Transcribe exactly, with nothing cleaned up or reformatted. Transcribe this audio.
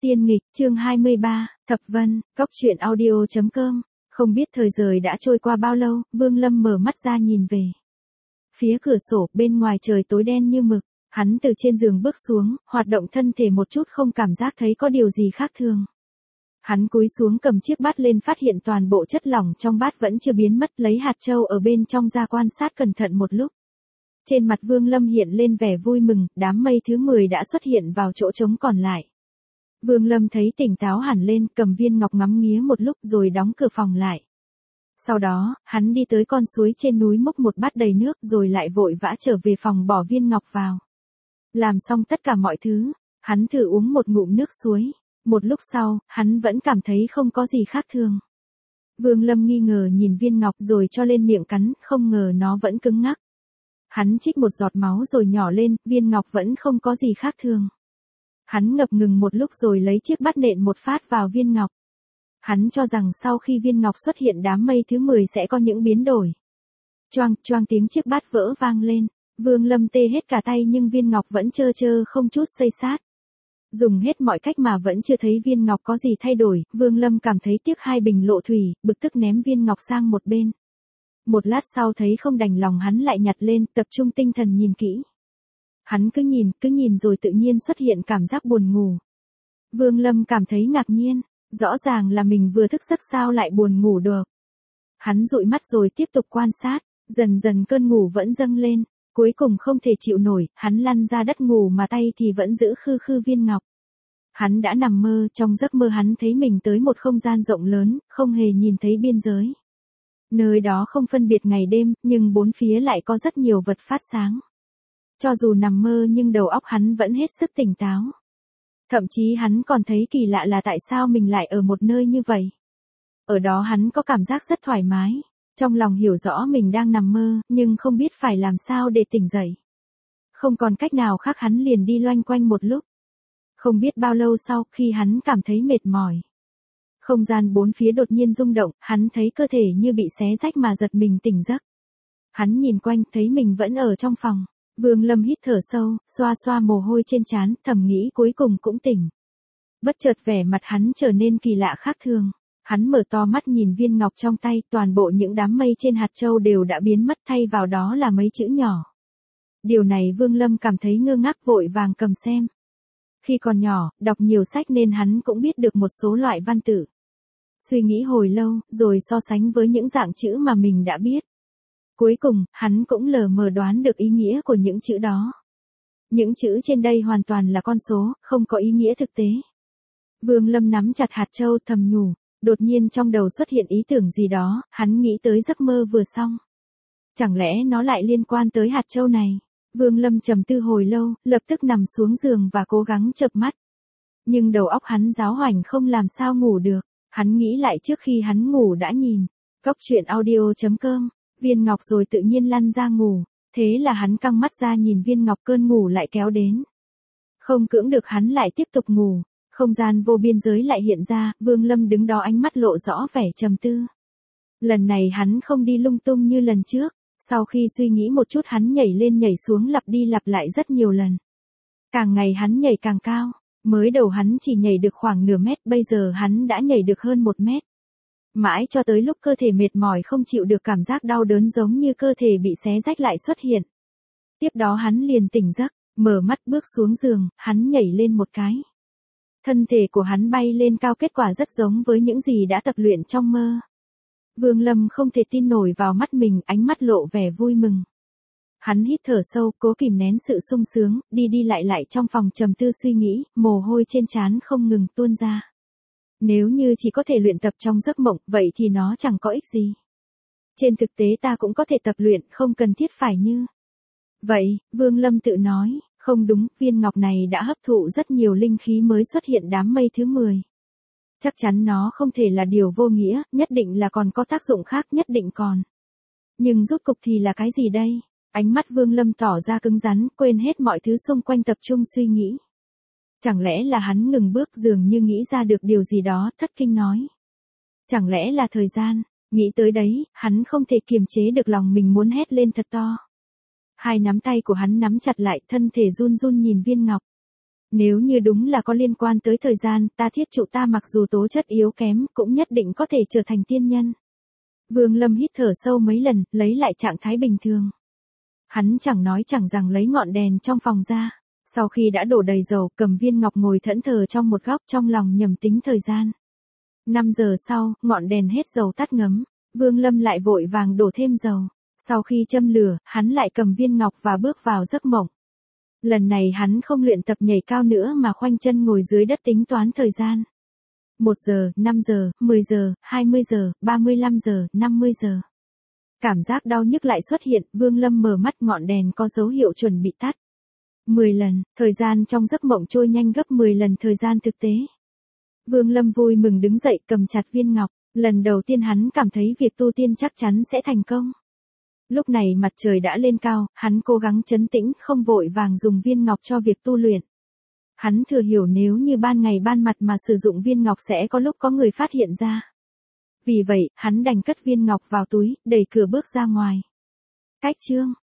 Tiên nghịch, chương hai mươi ba, Thập Vân, Cóc truyện audio chấm com. Không biết thời giờ đã trôi qua bao lâu, Vương Lâm mở mắt ra nhìn về phía cửa sổ, bên ngoài trời tối đen như mực. Hắn từ trên giường bước xuống, hoạt động thân thể một chút không cảm giác thấy có điều gì khác thường. Hắn cúi xuống cầm chiếc bát lên, phát hiện toàn bộ chất lỏng trong bát vẫn chưa biến mất, lấy hạt châu ở bên trong ra quan sát cẩn thận một lúc. Trên mặt Vương Lâm hiện lên vẻ vui mừng, đám mây thứ mười đã xuất hiện vào chỗ trống còn lại. Vương Lâm thấy tỉnh táo hẳn lên, cầm viên ngọc ngắm nghía một lúc rồi đóng cửa phòng lại. Sau đó, hắn đi tới con suối trên núi múc một bát đầy nước rồi lại vội vã trở về phòng bỏ viên ngọc vào. Làm xong tất cả mọi thứ, hắn thử uống một ngụm nước suối. Một lúc sau, hắn vẫn cảm thấy không có gì khác thường. Vương Lâm nghi ngờ nhìn viên ngọc rồi cho lên miệng cắn, không ngờ nó vẫn cứng ngắc. Hắn trích một giọt máu rồi nhỏ lên, viên ngọc vẫn không có gì khác thường. Hắn ngập ngừng một lúc rồi lấy chiếc bát nện một phát vào viên ngọc. Hắn cho rằng sau khi viên ngọc xuất hiện đám mây thứ mười sẽ có những biến đổi. Choang choang tiếng chiếc bát vỡ vang lên, Vương Lâm tê hết cả tay nhưng viên ngọc vẫn trơ trơ không chút xây sát. Dùng hết mọi cách mà vẫn chưa thấy viên ngọc có gì thay đổi, Vương Lâm cảm thấy tiếc hai bình lộ thủy, bực tức ném viên ngọc sang một bên. Một lát sau thấy không đành lòng hắn lại nhặt lên, tập trung tinh thần nhìn kỹ. Hắn cứ nhìn, cứ nhìn rồi tự nhiên xuất hiện cảm giác buồn ngủ. Vương Lâm cảm thấy ngạc nhiên, rõ ràng là mình vừa thức giấc sao lại buồn ngủ được. Hắn dụi mắt rồi tiếp tục quan sát, dần dần cơn ngủ vẫn dâng lên, cuối cùng không thể chịu nổi, hắn lăn ra đất ngủ mà tay thì vẫn giữ khư khư viên ngọc. Hắn đã nằm mơ, trong giấc mơ hắn thấy mình tới một không gian rộng lớn, không hề nhìn thấy biên giới. Nơi đó không phân biệt ngày đêm, nhưng bốn phía lại có rất nhiều vật phát sáng. Cho dù nằm mơ nhưng đầu óc hắn vẫn hết sức tỉnh táo. Thậm chí hắn còn thấy kỳ lạ là tại sao mình lại ở một nơi như vậy. Ở đó hắn có cảm giác rất thoải mái. Trong lòng hiểu rõ mình đang nằm mơ, nhưng không biết phải làm sao để tỉnh dậy. Không còn cách nào khác hắn liền đi loanh quanh một lúc. Không biết bao lâu sau, khi hắn cảm thấy mệt mỏi. Không gian bốn phía đột nhiên rung động, hắn thấy cơ thể như bị xé rách mà giật mình tỉnh giấc. Hắn nhìn quanh, thấy mình vẫn ở trong phòng. Vương Lâm hít thở sâu, xoa xoa mồ hôi trên trán, thầm nghĩ cuối cùng cũng tỉnh. Bất chợt vẻ mặt hắn trở nên kỳ lạ khác thường. Hắn mở to mắt nhìn viên ngọc trong tay, toàn bộ những đám mây trên hạt châu đều đã biến mất, thay vào đó là mấy chữ nhỏ. Điều này Vương Lâm cảm thấy ngơ ngác, vội vàng cầm xem. Khi còn nhỏ, đọc nhiều sách nên hắn cũng biết được một số loại văn tự. Suy nghĩ hồi lâu, rồi so sánh với những dạng chữ mà mình đã biết. Cuối cùng, hắn cũng lờ mờ đoán được ý nghĩa của những chữ đó. Những chữ trên đây hoàn toàn là con số, không có ý nghĩa thực tế. Vương Lâm nắm chặt hạt châu thầm nhủ. Đột nhiên trong đầu xuất hiện ý tưởng gì đó, hắn nghĩ tới giấc mơ vừa xong. Chẳng lẽ nó lại liên quan tới hạt châu này? Vương Lâm trầm tư hồi lâu, lập tức nằm xuống giường và cố gắng chợp mắt. Nhưng đầu óc hắn giáo hoành không làm sao ngủ được. Hắn nghĩ lại trước khi hắn ngủ đã nhìn. Cóc truyện audio chấm com, viên ngọc rồi tự nhiên lăn ra ngủ. Thế là hắn căng mắt ra nhìn viên ngọc, cơn ngủ lại kéo đến. Không cưỡng được hắn lại tiếp tục ngủ. Không gian vô biên giới lại hiện ra, Vương Lâm đứng đó ánh mắt lộ rõ vẻ trầm tư. Lần này hắn không đi lung tung như lần trước, sau khi suy nghĩ một chút hắn nhảy lên nhảy xuống lặp đi lặp lại rất nhiều lần. Càng ngày hắn nhảy càng cao, mới đầu hắn chỉ nhảy được khoảng nửa mét, bây giờ hắn đã nhảy được hơn một mét. Mãi cho tới lúc cơ thể mệt mỏi không chịu được cảm giác đau đớn giống như cơ thể bị xé rách lại xuất hiện. Tiếp đó hắn liền tỉnh giấc, mở mắt bước xuống giường, hắn nhảy lên một cái. Thân thể của hắn bay lên cao, kết quả rất giống với những gì đã tập luyện trong mơ. Vương Lâm không thể tin nổi vào mắt mình, ánh mắt lộ vẻ vui mừng. Hắn hít thở sâu, cố kìm nén sự sung sướng, đi đi lại lại trong phòng trầm tư suy nghĩ, mồ hôi trên trán không ngừng tuôn ra. Nếu như chỉ có thể luyện tập trong giấc mộng, vậy thì nó chẳng có ích gì. Trên thực tế ta cũng có thể tập luyện, không cần thiết phải như vậy, Vương Lâm tự nói. Không đúng, viên ngọc này đã hấp thụ rất nhiều linh khí mới xuất hiện đám mây thứ mười. Chắc chắn nó không thể là điều vô nghĩa, nhất định là còn có tác dụng khác, nhất định còn. Nhưng rốt cục thì là cái gì đây? Ánh mắt Vương Lâm tỏ ra cứng rắn, quên hết mọi thứ xung quanh tập trung suy nghĩ. Chẳng lẽ là hắn ngừng bước, dường như nghĩ ra được điều gì đó, thất kinh nói. Chẳng lẽ là thời gian? Nghĩ tới đấy, hắn không thể kiềm chế được lòng mình muốn hét lên thật to. Hai nắm tay của hắn nắm chặt lại, thân thể run run nhìn viên ngọc. Nếu như đúng là có liên quan tới thời gian, ta thiết trụ ta mặc dù tố chất yếu kém, cũng nhất định có thể trở thành tiên nhân. Vương Lâm hít thở sâu mấy lần, lấy lại trạng thái bình thường. Hắn chẳng nói chẳng rằng lấy ngọn đèn trong phòng ra. Sau khi đã đổ đầy dầu, cầm viên ngọc ngồi thẫn thờ trong một góc, trong lòng nhầm tính thời gian. năm giờ sau, ngọn đèn hết dầu tắt ngấm. Vương Lâm lại vội vàng đổ thêm dầu. Sau khi châm lửa, hắn lại cầm viên ngọc và bước vào giấc mộng. Lần này hắn không luyện tập nhảy cao nữa mà khoanh chân ngồi dưới đất tính toán thời gian. một giờ, năm giờ, mười giờ, hai mươi giờ, ba mươi lăm giờ, năm mươi giờ. Cảm giác đau nhức lại xuất hiện, Vương Lâm mở mắt, ngọn đèn có dấu hiệu chuẩn bị tắt. mười lần, thời gian trong giấc mộng trôi nhanh gấp mười lần thời gian thực tế. Vương Lâm vui mừng đứng dậy, cầm chặt viên ngọc, lần đầu tiên hắn cảm thấy việc tu tiên chắc chắn sẽ thành công. Lúc này mặt trời đã lên cao, hắn cố gắng trấn tĩnh, không vội vàng dùng viên ngọc cho việc tu luyện. Hắn thừa hiểu nếu như ban ngày ban mặt mà sử dụng viên ngọc sẽ có lúc có người phát hiện ra. Vì vậy, hắn đành cất viên ngọc vào túi, đẩy cửa bước ra ngoài. Cách chương